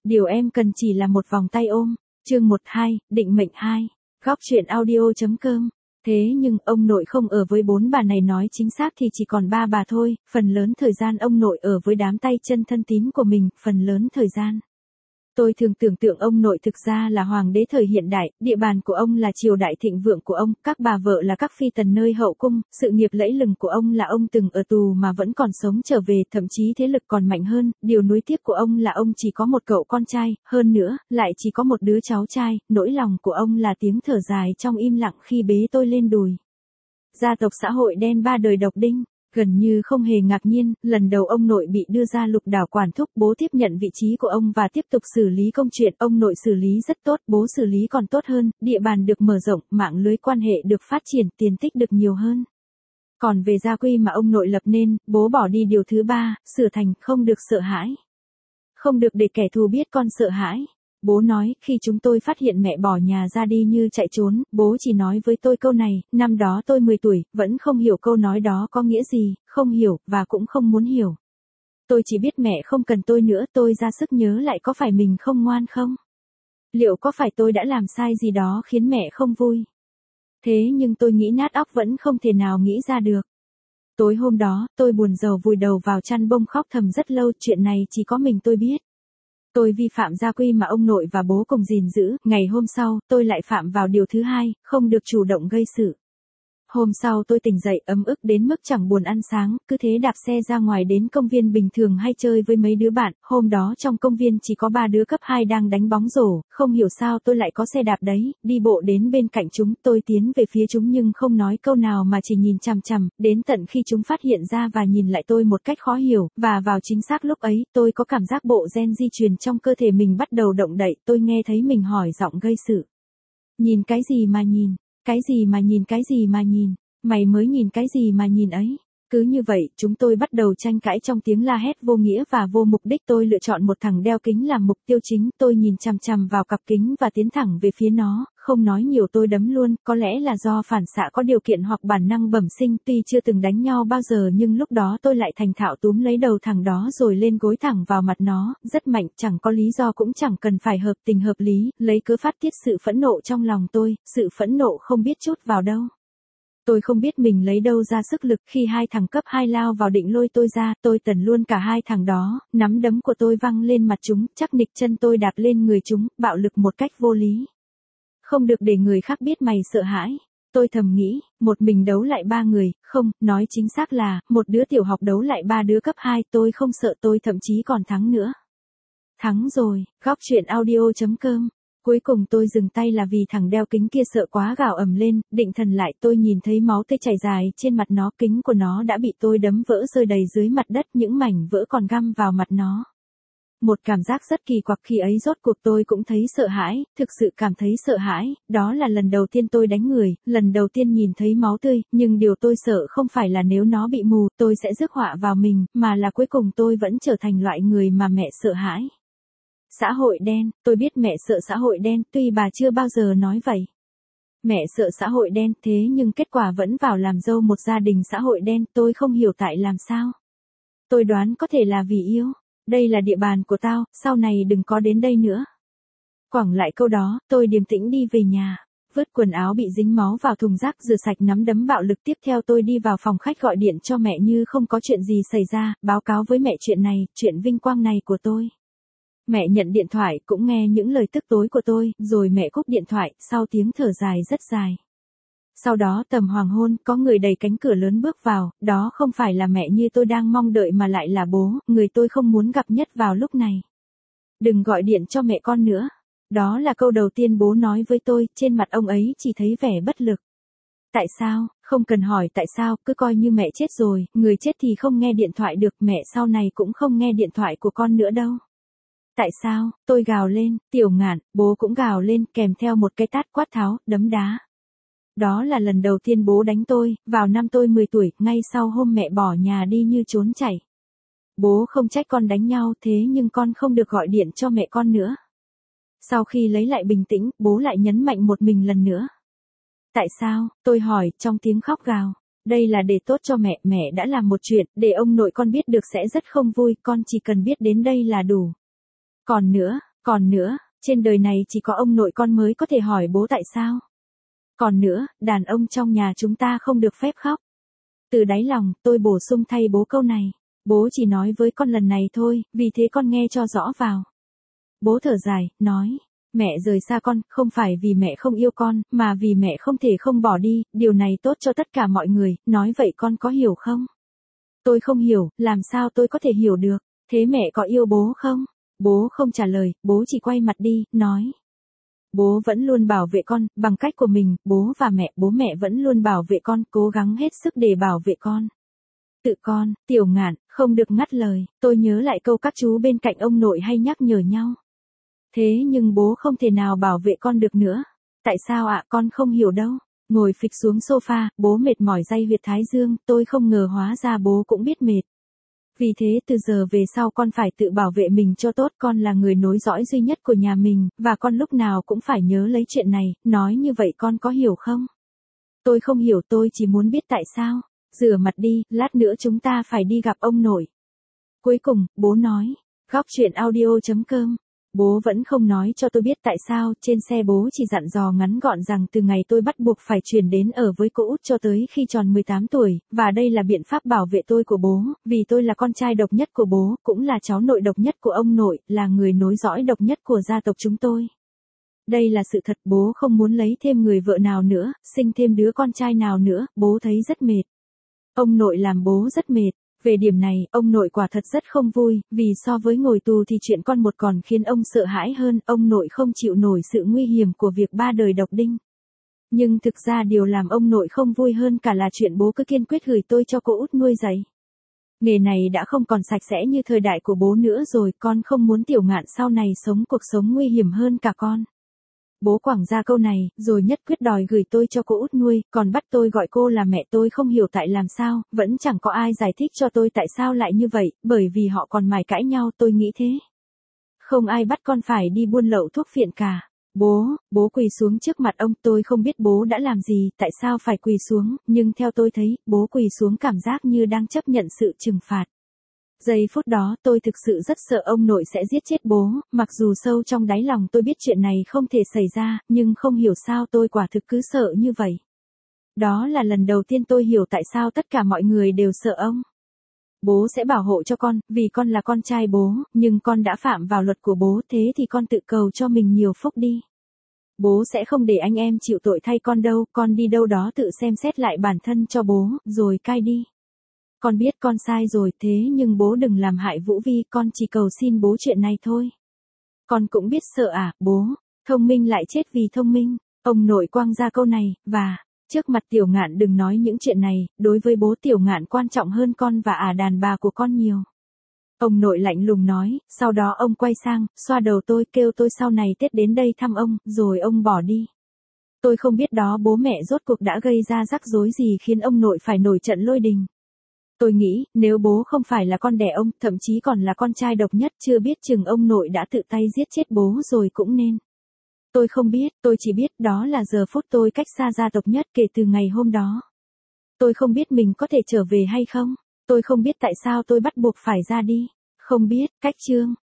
Điều em cần chỉ là một vòng tay ôm. Chương 12, định mệnh 2. Góc truyện audio.com. Thế nhưng ông nội không ở với 4 bà này, nói chính xác thì chỉ còn 3 bà thôi, phần lớn thời gian ông nội ở với đám tay chân thân tín của mình, phần lớn thời gian. Tôi thường tưởng tượng ông nội thực ra là hoàng đế thời hiện đại, địa bàn của ông là triều đại thịnh vượng của ông, các bà vợ là các phi tần nơi hậu cung, sự nghiệp lẫy lừng của ông là ông từng ở tù mà vẫn còn sống trở về, thậm chí thế lực còn mạnh hơn, điều nối tiếp của ông là ông chỉ có một cậu con trai, hơn nữa, lại chỉ có một đứa cháu trai, nỗi lòng của ông là tiếng thở dài trong im lặng khi bế tôi lên đùi. Gia tộc xã hội đen 3 đời độc đinh. Gần như không hề ngạc nhiên, lần đầu ông nội bị đưa ra lục đảo quản thúc, bố tiếp nhận vị trí của ông và tiếp tục xử lý công chuyện, ông nội xử lý rất tốt, bố xử lý còn tốt hơn, địa bàn được mở rộng, mạng lưới quan hệ được phát triển, tiền tích được nhiều hơn. Còn về gia quy mà ông nội lập nên, bố bỏ đi điều thứ 3, sửa thành không được sợ hãi. Không được để kẻ thù biết con sợ hãi. Bố nói, khi chúng tôi phát hiện mẹ bỏ nhà ra đi như chạy trốn, bố chỉ nói với tôi câu này, năm đó tôi 10 tuổi, vẫn không hiểu câu nói đó có nghĩa gì, không hiểu, và cũng không muốn hiểu. Tôi chỉ biết mẹ không cần tôi nữa, tôi ra sức nhớ lại có phải mình không ngoan không? Liệu có phải tôi đã làm sai gì đó khiến mẹ không vui? Thế nhưng tôi nghĩ nát óc vẫn không thể nào nghĩ ra được. Tối hôm đó, tôi buồn rầu vùi đầu vào chăn bông khóc thầm rất lâu, chuyện này chỉ có mình tôi biết. Tôi vi phạm gia quy mà ông nội và bố cùng gìn giữ, ngày hôm sau, tôi lại phạm vào điều thứ 2, không được chủ động gây sự. Hôm sau tôi tỉnh dậy ấm ức đến mức chẳng buồn ăn sáng, cứ thế đạp xe ra ngoài đến công viên bình thường hay chơi với mấy đứa bạn, hôm đó trong công viên chỉ có 3 đứa cấp 2 đang đánh bóng rổ, không hiểu sao tôi lại có xe đạp đấy, đi bộ đến bên cạnh chúng, tôi tiến về phía chúng nhưng không nói câu nào mà chỉ nhìn chằm chằm, đến tận khi chúng phát hiện ra và nhìn lại tôi một cách khó hiểu, và vào chính xác lúc ấy, tôi có cảm giác bộ gen di truyền trong cơ thể mình bắt đầu động đậy, tôi nghe thấy mình hỏi giọng gây sự. Nhìn cái gì mà nhìn? Cái gì mà nhìn, cái gì mà nhìn, mày mới nhìn cái gì mà nhìn ấy. Cứ như vậy, chúng tôi bắt đầu tranh cãi trong tiếng la hét vô nghĩa và vô mục đích. Tôi lựa chọn một thằng đeo kính làm mục tiêu chính, tôi nhìn chằm chằm vào cặp kính và tiến thẳng về phía nó, không nói nhiều tôi đấm luôn, có lẽ là do phản xạ có điều kiện hoặc bản năng bẩm sinh, tuy chưa từng đánh nhau bao giờ nhưng lúc đó tôi lại thành thạo túm lấy đầu thằng đó rồi lên gối thẳng vào mặt nó, rất mạnh, chẳng có lý do cũng chẳng cần phải hợp tình hợp lý, lấy cớ phát tiết sự phẫn nộ trong lòng tôi, sự phẫn nộ không biết trút vào đâu. Tôi không biết mình lấy đâu ra sức lực khi 2 thằng cấp 2 lao vào định lôi tôi ra, tôi tần luôn cả 2 thằng đó, nắm đấm của tôi văng lên mặt chúng, chắc nịch chân tôi đạp lên người chúng, bạo lực một cách vô lý. Không được để người khác biết mày sợ hãi. Tôi thầm nghĩ, một mình đấu lại 3 người, không, nói chính xác là, một đứa tiểu học đấu lại 3 đứa cấp 2, tôi không sợ, tôi thậm chí còn thắng nữa. Thắng rồi, góc truyện audio.com. Cuối cùng tôi dừng tay là vì thằng đeo kính kia sợ quá gào ầm lên, định thần lại tôi nhìn thấy máu tươi chảy dài trên mặt nó, kính của nó đã bị tôi đấm vỡ rơi đầy dưới mặt đất, những mảnh vỡ còn găm vào mặt nó. Một cảm giác rất kỳ quặc khi ấy rốt cuộc tôi cũng thấy sợ hãi, thực sự cảm thấy sợ hãi, đó là lần đầu tiên tôi đánh người, lần đầu tiên nhìn thấy máu tươi, nhưng điều tôi sợ không phải là nếu nó bị mù, tôi sẽ rước họa vào mình, mà là cuối cùng tôi vẫn trở thành loại người mà mẹ sợ hãi. Xã hội đen, tôi biết mẹ sợ xã hội đen, tuy bà chưa bao giờ nói vậy. Mẹ sợ xã hội đen, thế nhưng kết quả vẫn vào làm dâu một gia đình xã hội đen, tôi không hiểu tại làm sao. Tôi đoán có thể là vì yêu. Đây là địa bàn của tao, sau này đừng có đến đây nữa. Quẳng lại câu đó, tôi điềm tĩnh đi về nhà. Vứt quần áo bị dính máu vào thùng rác, rửa sạch nắm đấm bạo lực, tiếp theo tôi đi vào phòng khách gọi điện cho mẹ như không có chuyện gì xảy ra, báo cáo với mẹ chuyện này, chuyện vinh quang này của tôi. Mẹ nhận điện thoại cũng nghe những lời tức tối của tôi, rồi mẹ cúp điện thoại, sau tiếng thở dài rất dài. Sau đó tầm hoàng hôn, có người đẩy cánh cửa lớn bước vào, đó không phải là mẹ như tôi đang mong đợi mà lại là bố, người tôi không muốn gặp nhất vào lúc này. Đừng gọi điện cho mẹ con nữa. Đó là câu đầu tiên bố nói với tôi, trên mặt ông ấy chỉ thấy vẻ bất lực. Tại sao, không cần hỏi tại sao, cứ coi như mẹ chết rồi, người chết thì không nghe điện thoại được, mẹ sau này cũng không nghe điện thoại của con nữa đâu. Tại sao, tôi gào lên, Tiểu Ngạn, bố cũng gào lên, kèm theo một cái tát quát tháo, đấm đá. Đó là lần đầu tiên bố đánh tôi, vào năm tôi 10 tuổi, ngay sau hôm mẹ bỏ nhà đi như trốn chạy. Bố không trách con đánh nhau, thế nhưng con không được gọi điện cho mẹ con nữa. Sau khi lấy lại bình tĩnh, bố lại nhấn mạnh một mình lần nữa. Tại sao, tôi hỏi, trong tiếng khóc gào. Đây là để tốt cho mẹ, mẹ đã làm một chuyện, để ông nội con biết được sẽ rất không vui, con chỉ cần biết đến đây là đủ. Còn nữa, trên đời này chỉ có ông nội con mới có thể hỏi bố tại sao. Còn nữa, đàn ông trong nhà chúng ta không được phép khóc. Từ đáy lòng, tôi bổ sung thay bố câu này. Bố chỉ nói với con lần này thôi, vì thế con nghe cho rõ vào. Bố thở dài, nói. Mẹ rời xa con, không phải vì mẹ không yêu con, mà vì mẹ không thể không bỏ đi, điều này tốt cho tất cả mọi người, nói vậy con có hiểu không? Tôi không hiểu, làm sao tôi có thể hiểu được, thế mẹ có yêu bố không? Bố không trả lời, bố chỉ quay mặt đi, nói. Bố vẫn luôn bảo vệ con, bằng cách của mình, bố mẹ vẫn luôn bảo vệ con, cố gắng hết sức để bảo vệ con. Tự con, Tiểu Ngạn, không được ngắt lời, tôi nhớ lại câu các chú bên cạnh ông nội hay nhắc nhở nhau. Thế nhưng bố không thể nào bảo vệ con được nữa. Tại sao ạ, con không hiểu đâu. Ngồi phịch xuống sofa, bố mệt mỏi day huyệt thái dương, tôi không ngờ hóa ra bố cũng biết mệt. Vì thế từ giờ về sau con phải tự bảo vệ mình cho tốt, con là người nối dõi duy nhất của nhà mình, và con lúc nào cũng phải nhớ lấy chuyện này, nói như vậy con có hiểu không? Tôi không hiểu, tôi chỉ muốn biết tại sao. Rửa mặt đi, lát nữa chúng ta phải đi gặp ông nội. Cuối cùng, bố nói. Góc chuyện audio.com. Bố vẫn không nói cho tôi biết tại sao, trên xe bố chỉ dặn dò ngắn gọn rằng từ ngày tôi bắt buộc phải chuyển đến ở với cô út cho tới khi tròn 18 tuổi, và đây là biện pháp bảo vệ tôi của bố, vì tôi là con trai độc nhất của bố, cũng là cháu nội độc nhất của ông nội, là người nối dõi độc nhất của gia tộc chúng tôi. Đây là sự thật, bố không muốn lấy thêm người vợ nào nữa, sinh thêm đứa con trai nào nữa, bố thấy rất mệt. Ông nội làm bố rất mệt. Về điểm này, ông nội quả thật rất không vui, vì so với ngồi tù thì chuyện con một còn khiến ông sợ hãi hơn, ông nội không chịu nổi sự nguy hiểm của việc ba đời độc đinh. Nhưng thực ra điều làm ông nội không vui hơn cả là chuyện bố cứ kiên quyết gửi tôi cho cô út nuôi dạy. Nghề này đã không còn sạch sẽ như thời đại của bố nữa rồi, con không muốn Tiểu Ngạn sau này sống cuộc sống nguy hiểm hơn cả con. Bố quẳng ra câu này, rồi nhất quyết đòi gửi tôi cho cô út nuôi, còn bắt tôi gọi cô là mẹ. Tôi không hiểu tại làm sao, vẫn chẳng có ai giải thích cho tôi tại sao lại như vậy, bởi vì họ còn mải cãi nhau, tôi nghĩ thế. Không ai bắt con phải đi buôn lậu thuốc phiện cả. Bố quỳ xuống trước mặt ông, tôi không biết bố đã làm gì, tại sao phải quỳ xuống, nhưng theo tôi thấy, bố quỳ xuống cảm giác như đang chấp nhận sự trừng phạt. Giây phút đó tôi thực sự rất sợ ông nội sẽ giết chết bố, mặc dù sâu trong đáy lòng tôi biết chuyện này không thể xảy ra, nhưng không hiểu sao tôi quả thực cứ sợ như vậy. Đó là lần đầu tiên tôi hiểu tại sao tất cả mọi người đều sợ ông. Bố sẽ bảo hộ cho con, vì con là con trai bố, nhưng con đã phạm vào luật của bố, thế thì con tự cầu cho mình nhiều phúc đi. Bố sẽ không để anh em chịu tội thay con đâu, con đi đâu đó tự xem xét lại bản thân cho bố, rồi cai đi. Con biết con sai rồi, thế nhưng bố đừng làm hại Vũ Vi, con chỉ cầu xin bố chuyện này thôi. Con cũng biết sợ à, bố, thông minh lại chết vì thông minh. Ông nội quăng ra câu này, và, trước mặt Tiểu Ngạn đừng nói những chuyện này, đối với bố Tiểu Ngạn quan trọng hơn con và đàn bà của con nhiều. Ông nội lạnh lùng nói, sau đó ông quay sang, xoa đầu tôi, kêu tôi sau này Tết đến đây thăm ông, rồi ông bỏ đi. Tôi không biết đó bố mẹ rốt cuộc đã gây ra rắc rối gì khiến ông nội phải nổi trận lôi đình. Tôi nghĩ, nếu bố không phải là con đẻ ông, thậm chí còn là con trai độc nhất, chưa biết chừng ông nội đã tự tay giết chết bố rồi cũng nên. Tôi không biết, tôi chỉ biết đó là giờ phút tôi cách xa gia tộc nhất kể từ ngày hôm đó. Tôi không biết mình có thể trở về hay không. Tôi không biết tại sao tôi bắt buộc phải ra đi. Không biết, cách chương.